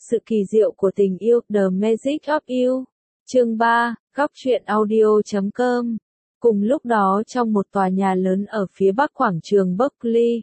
Sự kỳ diệu của tình yêu, The Magic of You. Chương 3, Góc truyện audio.com. Cùng lúc đó trong một tòa nhà lớn ở phía bắc quảng trường Berkeley,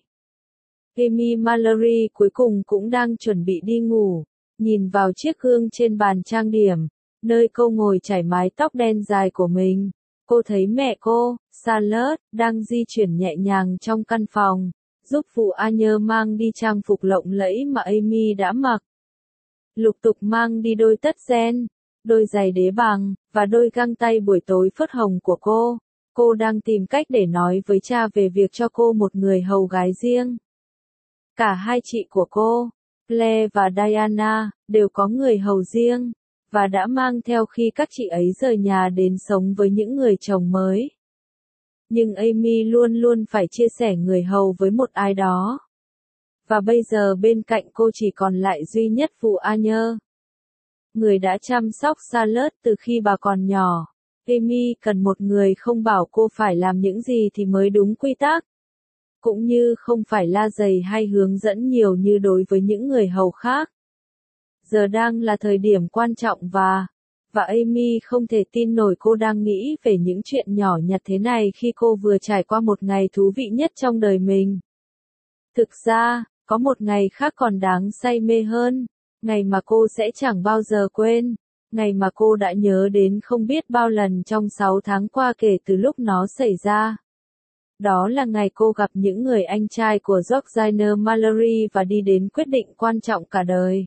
Amy Mallory cuối cùng cũng đang chuẩn bị đi ngủ, nhìn vào chiếc gương trên bàn trang điểm, nơi cô ngồi chải mái tóc đen dài của mình. Cô thấy mẹ cô, Charlotte, đang di chuyển nhẹ nhàng trong căn phòng, giúp phụ Anya mang đi trang phục lộng lẫy mà Amy đã mặc. Lục tục mang đi đôi tất ren, đôi giày đế bằng, và đôi găng tay buổi tối phớt hồng của cô. Cô đang tìm cách để nói với cha về việc cho cô một người hầu gái riêng. Cả hai chị của cô, Claire và Diana, đều có người hầu riêng, và đã mang theo khi các chị ấy rời nhà đến sống với những người chồng mới. Nhưng Amy luôn luôn phải chia sẻ người hầu với một ai đó. Và bây giờ bên cạnh cô chỉ còn lại duy nhất phụ Anya, người đã chăm sóc Charlotte từ khi bà còn nhỏ. Amy cần một người không bảo cô phải làm những gì thì mới đúng quy tắc, cũng như không phải la dày hay hướng dẫn nhiều như đối với những người hầu khác. Giờ đang là thời điểm quan trọng và Amy không thể tin nổi cô đang nghĩ về những chuyện nhỏ nhặt thế này khi cô vừa trải qua một ngày thú vị nhất trong đời mình. Thực ra, có một ngày khác còn đáng say mê hơn, ngày mà cô sẽ chẳng bao giờ quên, ngày mà cô đã nhớ đến không biết bao lần trong 6 tháng qua kể từ lúc nó xảy ra. Đó là ngày cô gặp những người anh trai của Georgina Mallory và đi đến quyết định quan trọng cả đời.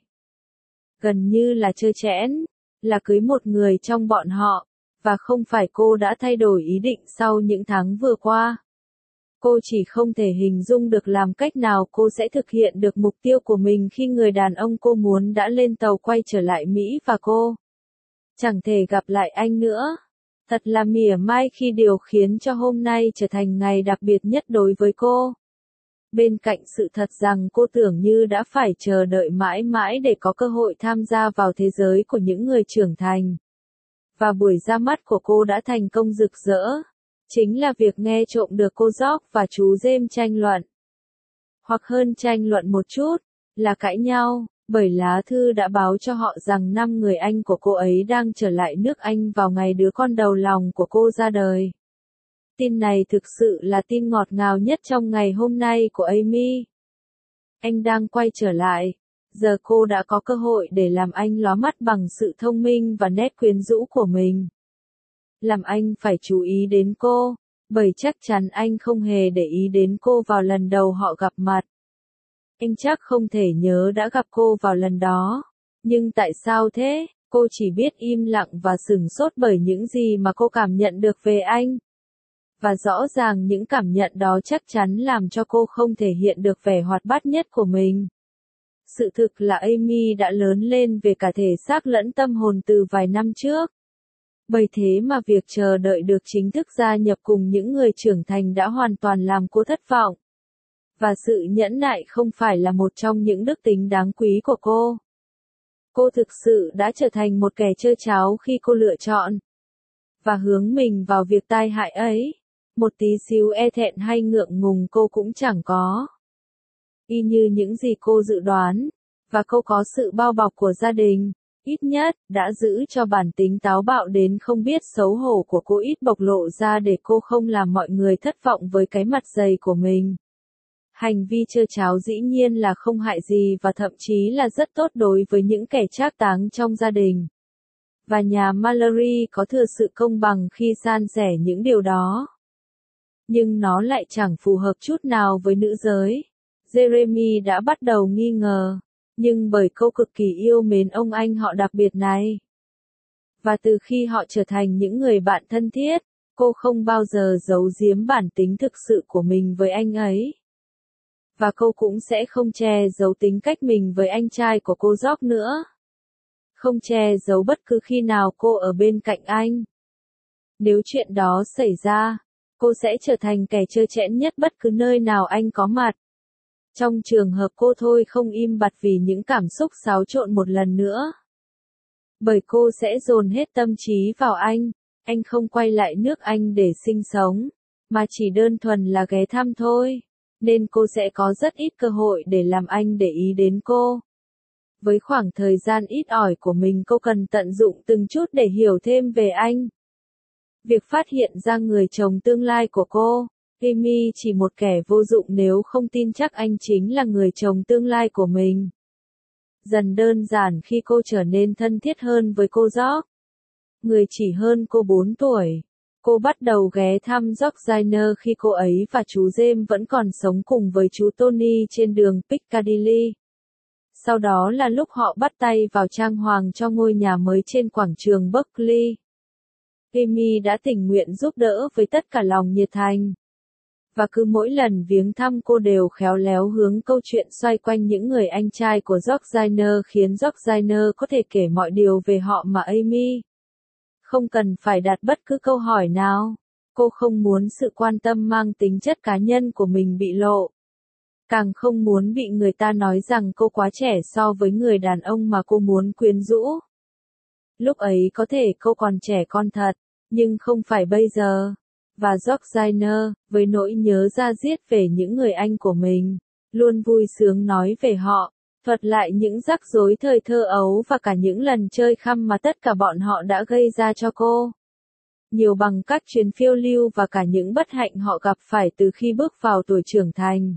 Gần như là trơ trẽn, là cưới một người trong bọn họ, và không phải cô đã thay đổi ý định sau những tháng vừa qua. Cô chỉ không thể hình dung được làm cách nào cô sẽ thực hiện được mục tiêu của mình khi người đàn ông cô muốn đã lên tàu quay trở lại Mỹ và cô chẳng thể gặp lại anh nữa. Thật là mỉa mai khi điều khiến cho hôm nay trở thành ngày đặc biệt nhất đối với cô. Bên cạnh sự thật rằng cô tưởng như đã phải chờ đợi mãi mãi để có cơ hội tham gia vào thế giới của những người trưởng thành. Và buổi ra mắt của cô đã thành công rực rỡ. Chính là việc nghe trộm được cô George và chú James tranh luận. Hoặc hơn tranh luận một chút, là cãi nhau, bởi lá thư đã báo cho họ rằng 5 người anh của cô ấy đang trở lại nước Anh vào ngày đứa con đầu lòng của cô ra đời. Tin này thực sự là tin ngọt ngào nhất trong ngày hôm nay của Amy. Anh đang quay trở lại. Giờ cô đã có cơ hội để làm anh lóa mắt bằng sự thông minh và nét quyến rũ của mình. Làm anh phải chú ý đến cô, bởi chắc chắn anh không hề để ý đến cô vào lần đầu họ gặp mặt. Anh chắc không thể nhớ đã gặp cô vào lần đó. Nhưng tại sao thế? Cô chỉ biết im lặng và sửng sốt bởi những gì mà cô cảm nhận được về anh. Và rõ ràng những cảm nhận đó chắc chắn làm cho cô không thể hiện được vẻ hoạt bát nhất của mình. Sự thực là Amy đã lớn lên về cả thể xác lẫn tâm hồn từ vài năm trước. Bởi thế mà việc chờ đợi được chính thức gia nhập cùng những người trưởng thành đã hoàn toàn làm cô thất vọng. Và sự nhẫn nại không phải là một trong những đức tính đáng quý của cô. Cô thực sự đã trở thành một kẻ trơ tráo khi cô lựa chọn và hướng mình vào việc tai hại ấy. Một tí xíu e thẹn hay ngượng ngùng cô cũng chẳng có. Y như những gì cô dự đoán, và cô có sự bao bọc của gia đình, ít nhất, đã giữ cho bản tính táo bạo đến không biết xấu hổ của cô ít bộc lộ ra để cô không làm mọi người thất vọng với cái mặt dày của mình. Hành vi trơ tráo dĩ nhiên là không hại gì và thậm chí là rất tốt đối với những kẻ trác táng trong gia đình. Và nhà Mallory có thừa sự công bằng khi san sẻ những điều đó. Nhưng nó lại chẳng phù hợp chút nào với nữ giới. Jeremy đã bắt đầu nghi ngờ, nhưng bởi cô cực kỳ yêu mến ông anh họ đặc biệt này. Và từ khi họ trở thành những người bạn thân thiết, cô không bao giờ giấu giếm bản tính thực sự của mình với anh ấy. Và cô cũng sẽ không che giấu tính cách mình với anh trai của cô George nữa. Không che giấu bất cứ khi nào cô ở bên cạnh anh. Nếu chuyện đó xảy ra, cô sẽ trở thành kẻ trơ trẽn nhất bất cứ nơi nào anh có mặt. Trong trường hợp cô thôi không im bặt vì những cảm xúc xáo trộn một lần nữa. Bởi cô sẽ dồn hết tâm trí vào anh không quay lại nước Anh để sinh sống, mà chỉ đơn thuần là ghé thăm thôi, nên cô sẽ có rất ít cơ hội để làm anh để ý đến cô. Với khoảng thời gian ít ỏi của mình cô cần tận dụng từng chút để hiểu thêm về anh. Việc phát hiện ra người chồng tương lai của cô, Amy chỉ một kẻ vô dụng nếu không tin chắc anh chính là người chồng tương lai của mình. Dần đơn giản khi cô trở nên thân thiết hơn với cô George, người chỉ hơn cô 4 tuổi. Cô bắt đầu ghé thăm George Zainer khi cô ấy và chú James vẫn còn sống cùng với chú Tony trên đường Piccadilly. Sau đó là lúc họ bắt tay vào trang hoàng cho ngôi nhà mới trên quảng trường Berkeley. Amy đã tình nguyện giúp đỡ với tất cả lòng nhiệt thành. Và cứ mỗi lần viếng thăm cô đều khéo léo hướng câu chuyện xoay quanh những người anh trai của George Zainer khiến George Zainer có thể kể mọi điều về họ mà Amy không cần phải đặt bất cứ câu hỏi nào. Cô không muốn sự quan tâm mang tính chất cá nhân của mình bị lộ. Càng không muốn bị người ta nói rằng cô quá trẻ so với người đàn ông mà cô muốn quyến rũ. Lúc ấy có thể cô còn trẻ con thật, nhưng không phải bây giờ. Và George Zainer, với nỗi nhớ da diết về những người anh của mình, luôn vui sướng nói về họ, thuật lại những rắc rối thời thơ ấu và cả những lần chơi khăm mà tất cả bọn họ đã gây ra cho cô. Nhiều bằng các chuyến phiêu lưu và cả những bất hạnh họ gặp phải từ khi bước vào tuổi trưởng thành.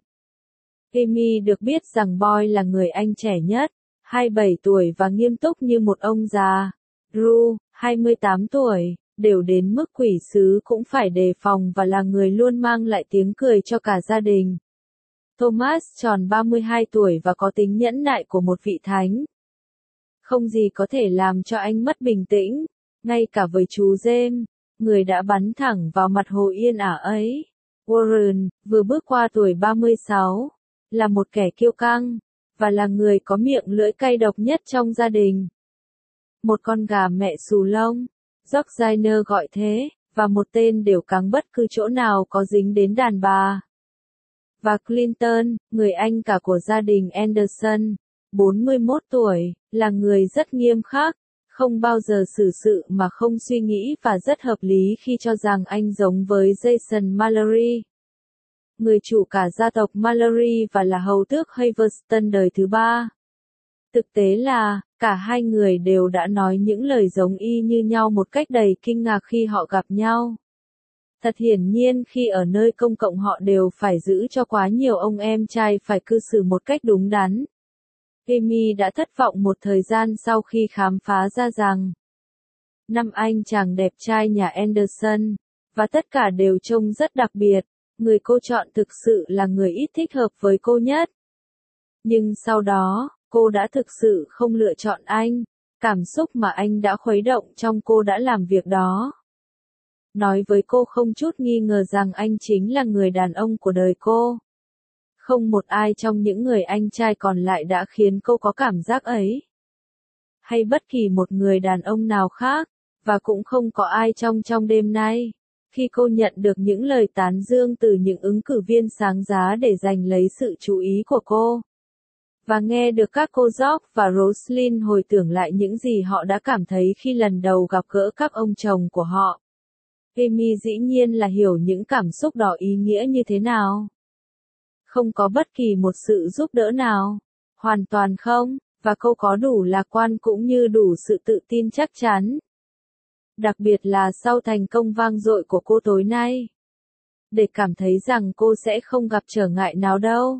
Amy được biết rằng Boy là người anh trẻ nhất, 27 tuổi và nghiêm túc như một ông già. Drew, 28 tuổi, đều đến mức quỷ sứ cũng phải đề phòng và là người luôn mang lại tiếng cười cho cả gia đình. Thomas tròn 32 tuổi và có tính nhẫn nại của một vị thánh. Không gì có thể làm cho anh mất bình tĩnh, ngay cả với chú James, người đã bắn thẳng vào mặt hồ yên ả ấy. Warren, vừa bước qua tuổi 36, là một kẻ kiêu căng, và là người có miệng lưỡi cay độc nhất trong gia đình. Một con gà mẹ xù lông, George Zainer gọi thế, và một tên đều cắn bất cứ chỗ nào có dính đến đàn bà. Và Clinton, người anh cả của gia đình Anderson, 41 tuổi, là người rất nghiêm khắc, không bao giờ xử sự mà không suy nghĩ và rất hợp lý khi cho rằng anh giống với Jason Mallory, người chủ cả gia tộc Mallory và là hầu tước Haverston đời thứ 3. Thực tế là, cả hai người đều đã nói những lời giống y như nhau một cách đầy kinh ngạc khi họ gặp nhau. Thật hiển nhiên khi ở nơi công cộng họ đều phải giữ cho quá nhiều ông em trai phải cư xử một cách đúng đắn. Amy đã thất vọng một thời gian sau khi khám phá ra rằng năm anh chàng đẹp trai nhà Anderson, và tất cả đều trông rất đặc biệt, người cô chọn thực sự là người ít thích hợp với cô nhất. Nhưng sau đó, cô đã thực sự không lựa chọn anh, cảm xúc mà anh đã khuấy động trong cô đã làm việc đó. Nói với cô không chút nghi ngờ rằng anh chính là người đàn ông của đời cô. Không một ai trong những người anh trai còn lại đã khiến cô có cảm giác ấy. Hay bất kỳ một người đàn ông nào khác, và cũng không có ai trong đêm nay. Khi cô nhận được những lời tán dương từ những ứng cử viên sáng giá để giành lấy sự chú ý của cô. Và nghe được các cô George và Roslyn hồi tưởng lại những gì họ đã cảm thấy khi lần đầu gặp gỡ các ông chồng của họ. Amy dĩ nhiên là hiểu những cảm xúc đó ý nghĩa như thế nào. Không có bất kỳ một sự giúp đỡ nào. Hoàn toàn không, và cô có đủ lạc quan cũng như đủ sự tự tin chắc chắn. Đặc biệt là sau thành công vang dội của cô tối nay. Để cảm thấy rằng cô sẽ không gặp trở ngại nào đâu.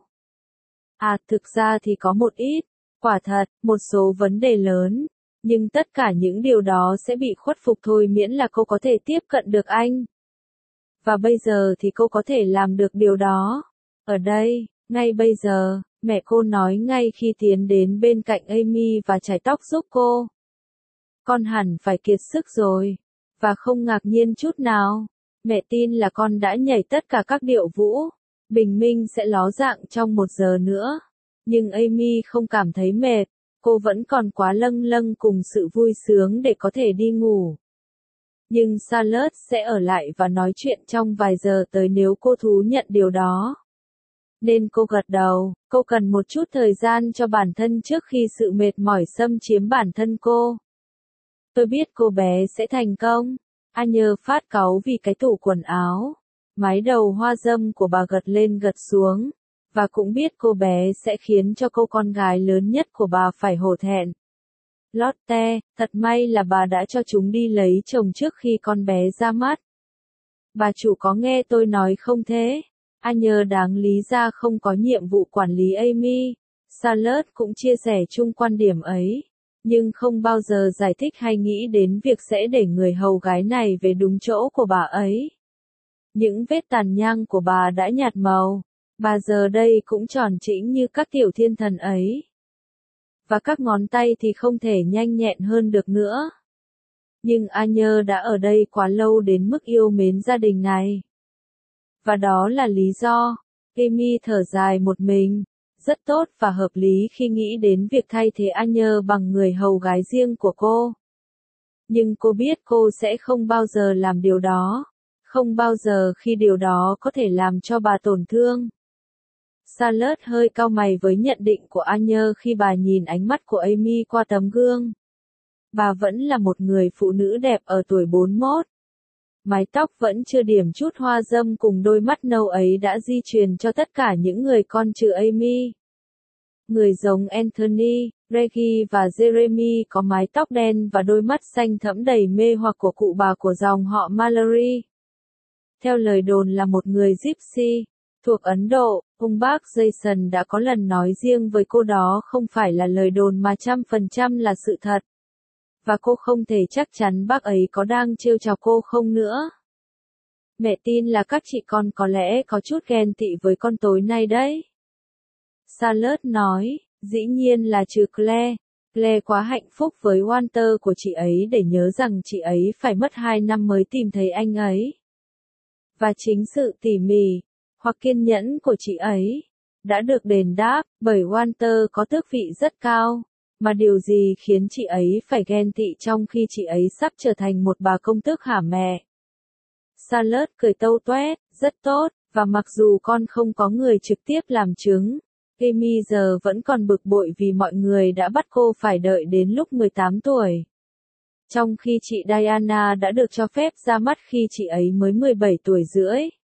Thực ra thì có một ít, quả thật, một số vấn đề lớn. Nhưng tất cả những điều đó sẽ bị khuất phục thôi miễn là cô có thể tiếp cận được anh. Và bây giờ thì cô có thể làm được điều đó. Ở đây, ngay bây giờ, mẹ cô nói ngay khi tiến đến bên cạnh Amy và chải tóc giúp cô. Con hẳn phải kiệt sức rồi. Và không ngạc nhiên chút nào. Mẹ tin là con đã nhảy tất cả các điệu vũ. Bình minh sẽ ló dạng trong 1 giờ nữa. Nhưng Amy không cảm thấy mệt. Cô vẫn còn quá lâng lâng cùng sự vui sướng để có thể đi ngủ. Nhưng Charlotte sẽ ở lại và nói chuyện trong vài giờ tới nếu cô thú nhận điều đó. Nên cô gật đầu, cô cần một chút thời gian cho bản thân trước khi sự mệt mỏi xâm chiếm bản thân cô. Tôi biết cô bé sẽ thành công. Anya phát cáu vì cái tủ quần áo. Mái đầu hoa dâm của bà gật lên gật xuống. Và cũng biết cô bé sẽ khiến cho cô con gái lớn nhất của bà phải hổ thẹn. Lotte, thật may là bà đã cho chúng đi lấy chồng trước khi con bé ra mắt. Bà chủ có nghe tôi nói không thế? Anya đáng lý ra không có nhiệm vụ quản lý Amy. Charlotte cũng chia sẻ chung quan điểm ấy, nhưng không bao giờ giải thích hay nghĩ đến việc sẽ để người hầu gái này về đúng chỗ của bà ấy. Những vết tàn nhang của bà đã nhạt màu, bà giờ đây cũng tròn trĩnh như các tiểu thiên thần ấy. Và các ngón tay thì không thể nhanh nhẹn hơn được nữa. Nhưng Anya đã ở đây quá lâu đến mức yêu mến gia đình này. Và đó là lý do. Amy thở dài một mình. Rất tốt và hợp lý khi nghĩ đến việc thay thế Anya bằng người hầu gái riêng của cô. Nhưng cô biết cô sẽ không bao giờ làm điều đó. Không bao giờ khi điều đó có thể làm cho bà tổn thương. Charlotte hơi cau mày với nhận định của Anya khi bà nhìn ánh mắt của Amy qua tấm gương. Bà vẫn là một người phụ nữ đẹp ở tuổi 41. Mái tóc vẫn chưa điểm chút hoa râm cùng đôi mắt nâu ấy đã di truyền cho tất cả những người con trừ Amy. Người giống Anthony, Reggie và Jeremy có mái tóc đen và đôi mắt xanh thẫm đầy mê hoặc của cụ bà của dòng họ Mallory. Theo lời đồn là một người Gypsy thuộc Ấn Độ, ông bác Jason đã có lần nói riêng với cô đó không phải là lời đồn mà 100% là sự thật. Và cô không thể chắc chắn bác ấy có đang trêu chọc cô không nữa. Mẹ tin là các chị con có lẽ có chút ghen tị với con tối nay đấy. Charlotte nói, dĩ nhiên là trừ Claire. Claire quá hạnh phúc với Walter của chị ấy để nhớ rằng chị ấy phải mất 2 năm mới tìm thấy anh ấy. Và chính sự tỉ mỉ, hoặc kiên nhẫn của chị ấy, đã được đền đáp, bởi Walter có tước vị rất cao. Mà điều gì khiến chị ấy phải ghen tị trong khi chị ấy sắp trở thành một bà công tước hả mẹ? Charlotte cười tâu toét, rất tốt, và mặc dù con không có người trực tiếp làm chứng, Amy giờ vẫn còn bực bội vì mọi người đã bắt cô phải đợi đến lúc 18 tuổi. Trong khi chị Diana đã được cho phép ra mắt khi chị ấy mới 17 tuổi rưỡi.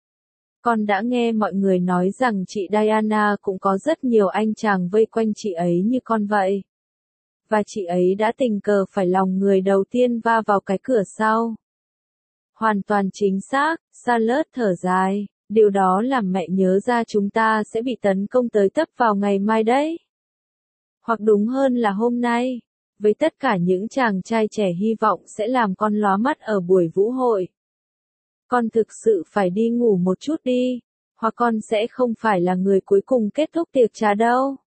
Con đã nghe mọi người nói rằng chị Diana cũng có rất nhiều anh chàng vây quanh chị ấy như con vậy. Và chị ấy đã tình cờ phải lòng người đầu tiên va vào cái cửa sau. Hoàn toàn chính xác, Charlotte thở dài, điều đó làm mẹ nhớ ra chúng ta sẽ bị tấn công tới tấp vào ngày mai đấy. Hoặc đúng hơn là hôm nay, với tất cả những chàng trai trẻ hy vọng sẽ làm con lóa mắt ở buổi vũ hội. Con thực sự phải đi ngủ một chút đi, hoặc con sẽ không phải là người cuối cùng kết thúc tiệc trà đâu.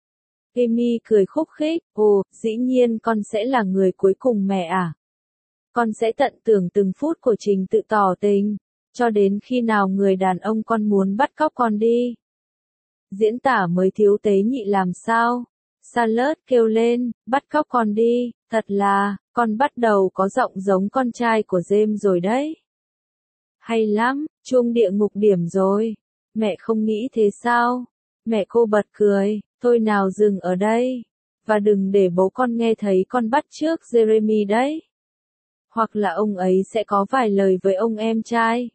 Amy cười khúc khích, ồ, dĩ nhiên con sẽ là người cuối cùng mẹ à. Con sẽ tận tưởng từng phút của trình tự tỏ tình, cho đến khi nào người đàn ông con muốn bắt cóc con đi. Diễn tả mới thiếu tế nhị làm sao? Charlotte kêu lên, bắt cóc con đi, thật là, con bắt đầu có giọng giống con trai của James rồi đấy. Hay lắm, chuông địa ngục điểm rồi. Mẹ không nghĩ thế sao? Mẹ cô bật cười, thôi nào dừng ở đây. Và đừng để bố con nghe thấy con bắt chước Jeremy đấy. Hoặc là ông ấy sẽ có vài lời với ông em trai.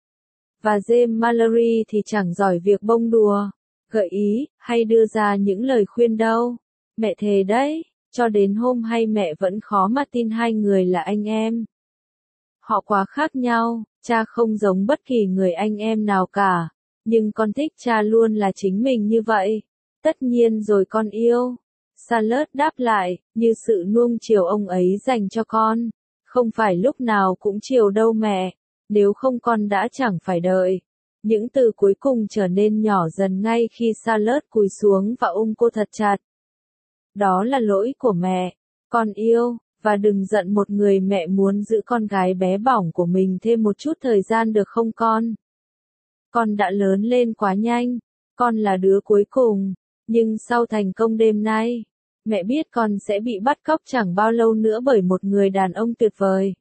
Và James Mallory thì chẳng giỏi việc bông đùa, gợi ý, hay đưa ra những lời khuyên đâu. Mẹ thề đấy, cho đến hôm hay mẹ vẫn khó mà tin hai người là anh em. Họ quá khác nhau, cha không giống bất kỳ người anh em nào cả. Nhưng con thích cha luôn là chính mình như vậy. Tất nhiên rồi con yêu. Charlotte đáp lại, như sự nuông chiều ông ấy dành cho con. Không phải lúc nào cũng chiều đâu mẹ. Nếu không con đã chẳng phải đợi. Những từ cuối cùng trở nên nhỏ dần ngay khi Charlotte cúi xuống và ôm cô thật chặt. Đó là lỗi của mẹ. Con yêu, và đừng giận một người mẹ muốn giữ con gái bé bỏng của mình thêm một chút thời gian được không con? Con đã lớn lên quá nhanh. Con là đứa cuối cùng. Nhưng sau thành công đêm nay, mẹ biết con sẽ bị bắt cóc chẳng bao lâu nữa bởi một người đàn ông tuyệt vời.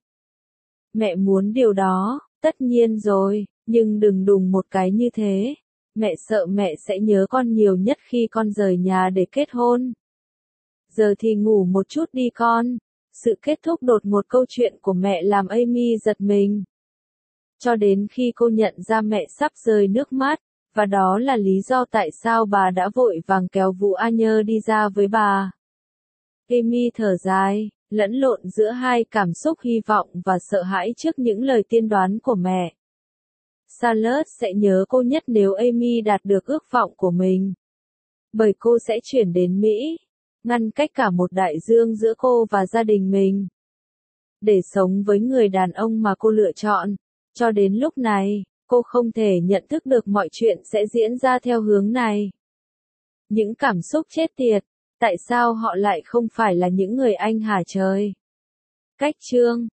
Mẹ muốn điều đó, tất nhiên rồi, nhưng đừng đùng một cái như thế. Mẹ sợ mẹ sẽ nhớ con nhiều nhất khi con rời nhà để kết hôn. Giờ thì ngủ một chút đi con. Sự kết thúc đột ngột câu chuyện của mẹ làm Amy giật mình. Cho đến khi cô nhận ra mẹ sắp rơi nước mắt, Và đó là lý do tại sao bà đã vội vàng kéo Vũ A Nhơ đi ra với bà. Amy thở dài, lẫn lộn giữa hai cảm xúc hy vọng và sợ hãi trước những lời tiên đoán của mẹ. Charlotte sẽ nhớ cô nhất nếu Amy đạt được ước vọng của mình. Bởi cô sẽ chuyển đến Mỹ, ngăn cách cả một đại dương giữa cô và gia đình mình. Để sống với người đàn ông mà cô lựa chọn. Cho đến lúc này, cô không thể nhận thức được mọi chuyện sẽ diễn ra theo hướng này. Những cảm xúc chết tiệt, tại sao họ lại không phải là những người anh hả trời? Cách chương